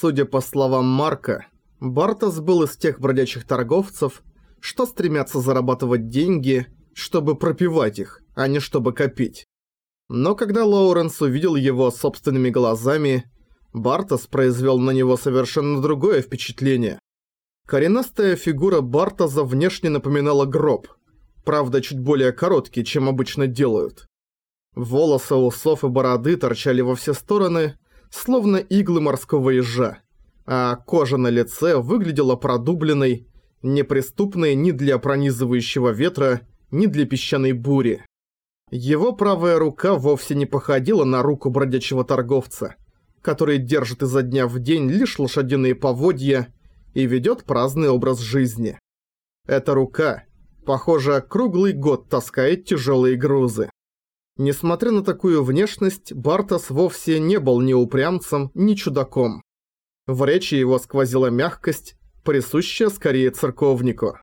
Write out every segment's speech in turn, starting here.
Судя по словам Марка, Бартос был из тех бродячих торговцев, что стремятся зарабатывать деньги, чтобы пропивать их, а не чтобы копить. Но когда Лоуренс увидел его собственными глазами, Бартос произвел на него совершенно другое впечатление. Коренастая фигура Бартоза внешне напоминала гроб, правда чуть более короткий, чем обычно делают. Волосы, усов и бороды торчали во все стороны, словно иглы морского ежа, а кожа на лице выглядела продубленной, неприступной ни для пронизывающего ветра, ни для песчаной бури. Его правая рука вовсе не походила на руку бродячего торговца, который держит изо дня в день лишь лошадиные поводья и ведет праздный образ жизни. Эта рука, похоже, круглый год таскает тяжелые грузы. Несмотря на такую внешность, Бартос вовсе не был ни упрямцем, ни чудаком. В речи его сквозила мягкость, присущая скорее церковнику.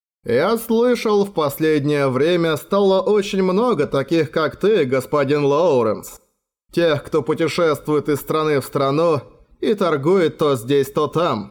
«Я слышал, в последнее время стало очень много таких, как ты, господин Лоуренс. Тех, кто путешествует из страны в страну и торгует то здесь, то там.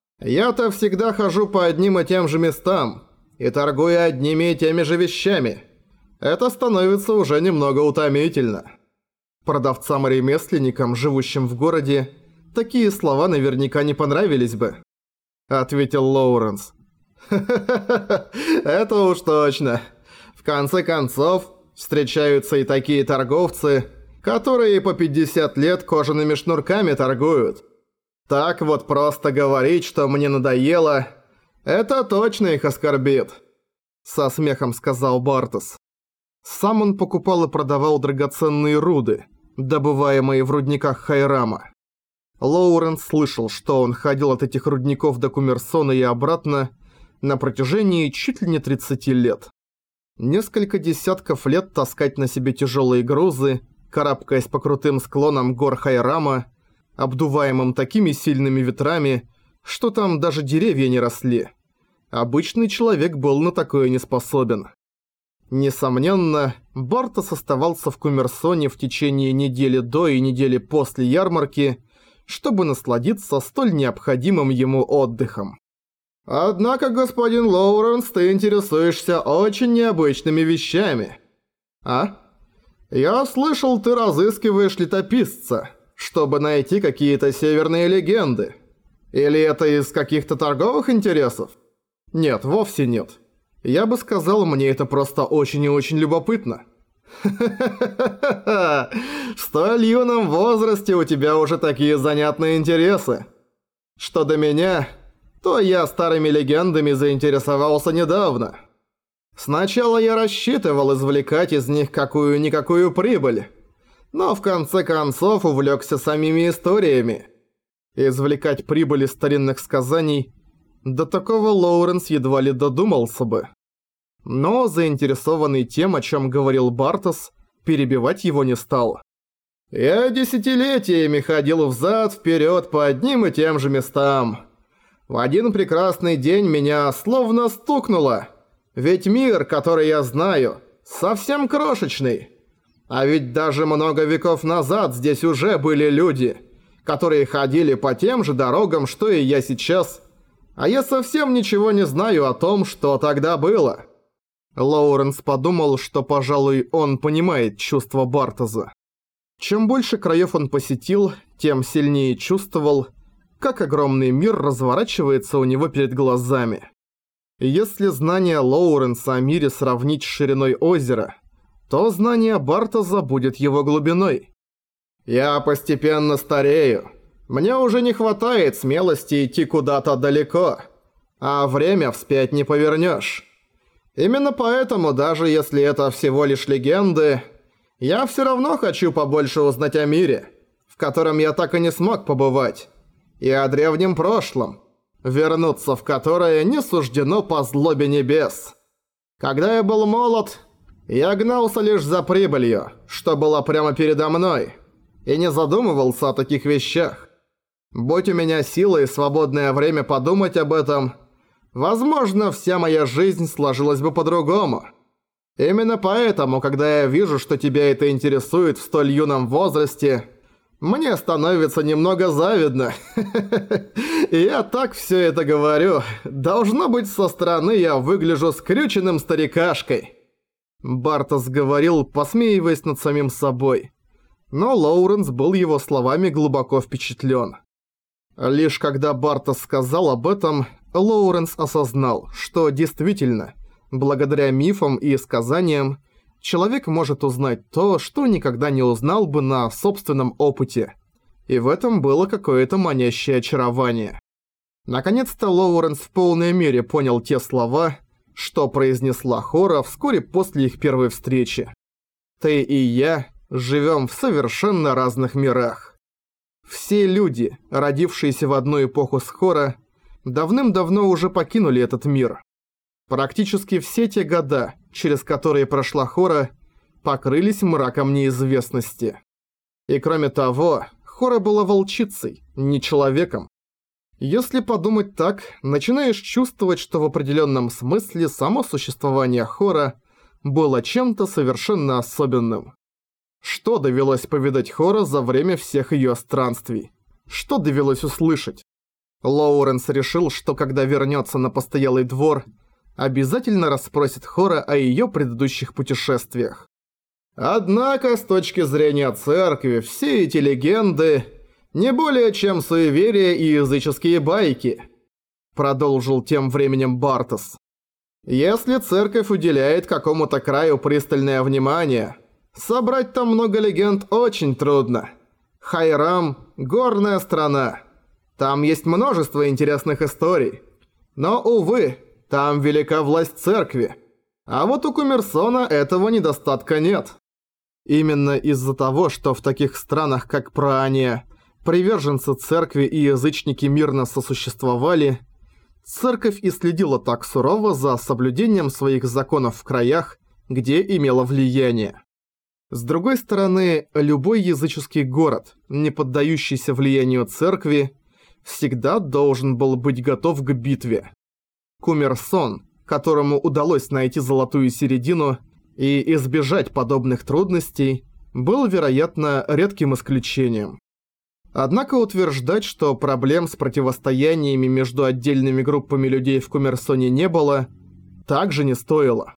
Я-то всегда хожу по одним и тем же местам и торгую одними и теми же вещами. Это становится уже немного утомительно». Продавцам и ремесленникам, живущим в городе, такие слова наверняка не понравились бы, ответил Лоуренс. «Ха-ха-ха, это уж точно. В конце концов, встречаются и такие торговцы, которые по 50 лет кожаными шнурками торгуют. Так вот просто говорить, что мне надоело, это точно их оскорбит», со смехом сказал Бартос. Сам он покупал и продавал драгоценные руды, добываемые в рудниках Хайрама. Лоуренс слышал, что он ходил от этих рудников до Кумерсона и обратно на протяжении чуть ли не 30 лет. Несколько десятков лет таскать на себе тяжелые грузы, карабкаясь по крутым склонам гор Хайрама, обдуваемым такими сильными ветрами, что там даже деревья не росли. Обычный человек был на такое не способен. Несомненно, Бартос оставался в Кумерсоне в течение недели до и недели после ярмарки, чтобы насладиться столь необходимым ему отдыхом. «Однако, господин Лоуренс, ты интересуешься очень необычными вещами. А? Я слышал, ты разыскиваешь летописца, чтобы найти какие-то северные легенды. Или это из каких-то торговых интересов?» «Нет, вовсе нет. Я бы сказал, мне это просто очень и очень любопытно». «Ха-ха-ха-ха-ха! В столь юном возрасте у тебя уже такие занятные интересы. Что до меня, то я старыми легендами заинтересовался недавно. Сначала я рассчитывал извлекать из них какую-никакую прибыль, но в конце концов увлекся самими историями. Извлекать прибыль из старинных сказаний, до такого Лоуренс едва ли додумался бы. Но заинтересованный тем, о чем говорил Бартос, перебивать его не стал. «Я десятилетиями ходил взад-вперед по одним и тем же местам. В один прекрасный день меня словно стукнуло, ведь мир, который я знаю, совсем крошечный. А ведь даже много веков назад здесь уже были люди, которые ходили по тем же дорогам, что и я сейчас, а я совсем ничего не знаю о том, что тогда было». Лоуренс подумал, что, пожалуй, он понимает чувства Бартоза. Чем больше краев он посетил, тем сильнее чувствовал, как огромный мир разворачивается у него перед глазами. Если знание Лоуренса о мире сравнить с шириной озера, то знание Бартоза будет его глубиной. «Я постепенно старею. Мне уже не хватает смелости идти куда-то далеко, а время вспять не повернешь. Именно поэтому, даже если это всего лишь легенды, я все равно хочу побольше узнать о мире, в котором я так и не смог побывать, и о древнем прошлом, вернуться в которое не суждено по злобе небес. Когда я был молод, я гнался лишь за прибылью, что была прямо передо мной, и не задумывался о таких вещах. Будь у меня силы и свободное время подумать об этом, возможно, вся моя жизнь сложилась бы по-другому. Именно поэтому, когда я вижу, что тебя это интересует в столь юном возрасте, Мне становится немного завидно. Я так все это говорю. Должно быть, со стороны я выгляжу скрюченным старикашкой. Бартос говорил, посмеиваясь над самим собой. Но Лоуренс был его словами глубоко впечатлен. Лишь когда Бартос сказал об этом, Лоуренс осознал, что действительно, благодаря мифам и сказаниям, человек может узнать то, что никогда не узнал бы на собственном опыте. И в этом было какое-то манящее очарование. Наконец-то Лоуренс в полной мере понял те слова, что произнесла Хора вскоре после их первой встречи. «Ты и я живем в совершенно разных мирах». Все люди, родившиеся в одну эпоху с Хора, давным-давно уже покинули этот мир. Практически все те года, через которые прошла Хора, покрылись мраком неизвестности. И кроме того, Хора была волчицей, не человеком. Если подумать так, начинаешь чувствовать, что в определенном смысле само существование Хора было чем-то совершенно особенным. Что довелось повидать Хора за время всех её странствий? Что довелось услышать? Лоуренс решил, что когда вернётся на постоялый двор, обязательно расспросит Хора о её предыдущих путешествиях. Однако, с точки зрения церкви, все эти легенды не более чем суеверия и языческие байки, продолжил тем временем Бартос. Если церковь уделяет какому-то краю пристальное внимание, собрать там много легенд очень трудно. Хайрам – горная страна. Там есть множество интересных историй. Но, увы, там велика власть церкви. А вот у Кумерсона этого недостатка нет. Именно из-за того, что в таких странах, как Праания, приверженцы церкви и язычники мирно сосуществовали, церковь и следила так сурово за соблюдением своих законов в краях, где имела влияние. С другой стороны, любой языческий город, не поддающийся влиянию церкви, всегда должен был быть готов к битве. Кумерсон, которому удалось найти золотую середину и избежать подобных трудностей, был, вероятно, редким исключением. Однако утверждать, что проблем с противостояниями между отдельными группами людей в Кумерсоне не было, также не стоило.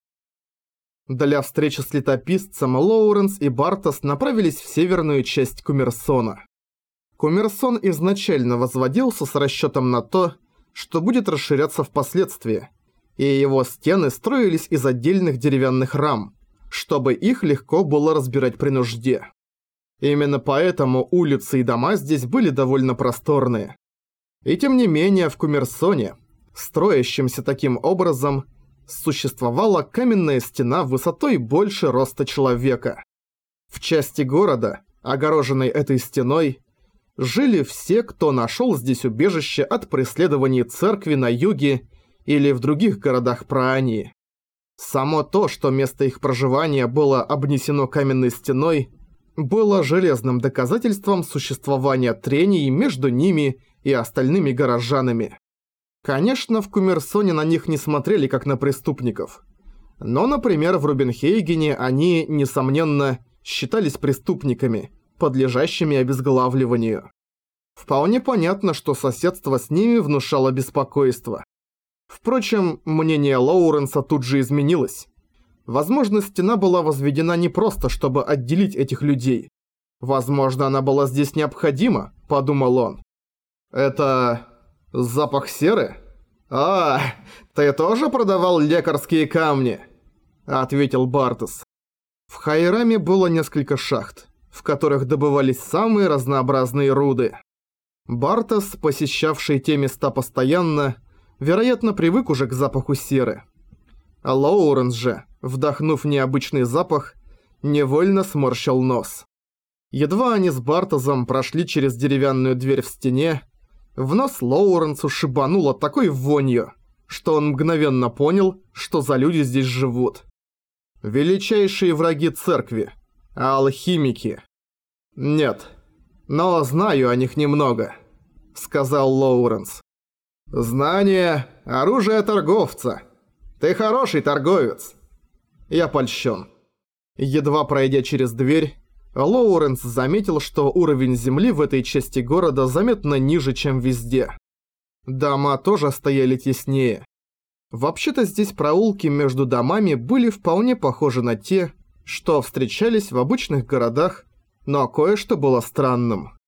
Для встречи с летописцем Лоуренс и Бартос направились в северную часть Кумерсона. Кумерсон изначально возводился с расчетом на то, что будет расширяться впоследствии, и его стены строились из отдельных деревянных рам, чтобы их легко было разбирать при нужде. Именно поэтому улицы и дома здесь были довольно просторные. И тем не менее в Кумерсоне, строящемся таким образом, существовала каменная стена высотой больше роста человека. В части города, огороженной этой стеной, жили все, кто нашел здесь убежище от преследований церкви на юге или в других городах Праании. Само то, что место их проживания было обнесено каменной стеной, было железным доказательством существования трений между ними и остальными горожанами. Конечно, в Кумерсоне на них не смотрели как на преступников. Но, например, в Рубинхейгене они, несомненно, считались преступниками, подлежащими обезглавливанию. Вполне понятно, что соседство с ними внушало беспокойство. Впрочем, мнение Лоуренса тут же изменилось. Возможно, стена была возведена не просто, чтобы отделить этих людей. Возможно, она была здесь необходима, подумал он. Это... запах серы? А, ты тоже продавал лекарские камни? Ответил Бартос. В Хайраме было несколько шахт, в которых добывались самые разнообразные руды. Бартос, посещавший те места постоянно, вероятно, привык уже к запаху серы. А Лоуренс же, вдохнув необычный запах, невольно сморщил нос. Едва они с Бартосом прошли через деревянную дверь в стене, в нос Лоуренсу шибануло такой вонью, что он мгновенно понял, что за люди здесь живут. Величайшие враги церкви, алхимики. Нет, но знаю о них немного, сказал Лоуренс. Знание – оружие торговца. Ты хороший торговец. Я польщен. Едва пройдя через дверь, Лоуренс заметил, что уровень земли в этой части города заметно ниже, чем везде. Дома тоже стояли теснее. Вообще-то здесь проулки между домами были вполне похожи на те, что встречались в обычных городах, но кое-что было странным.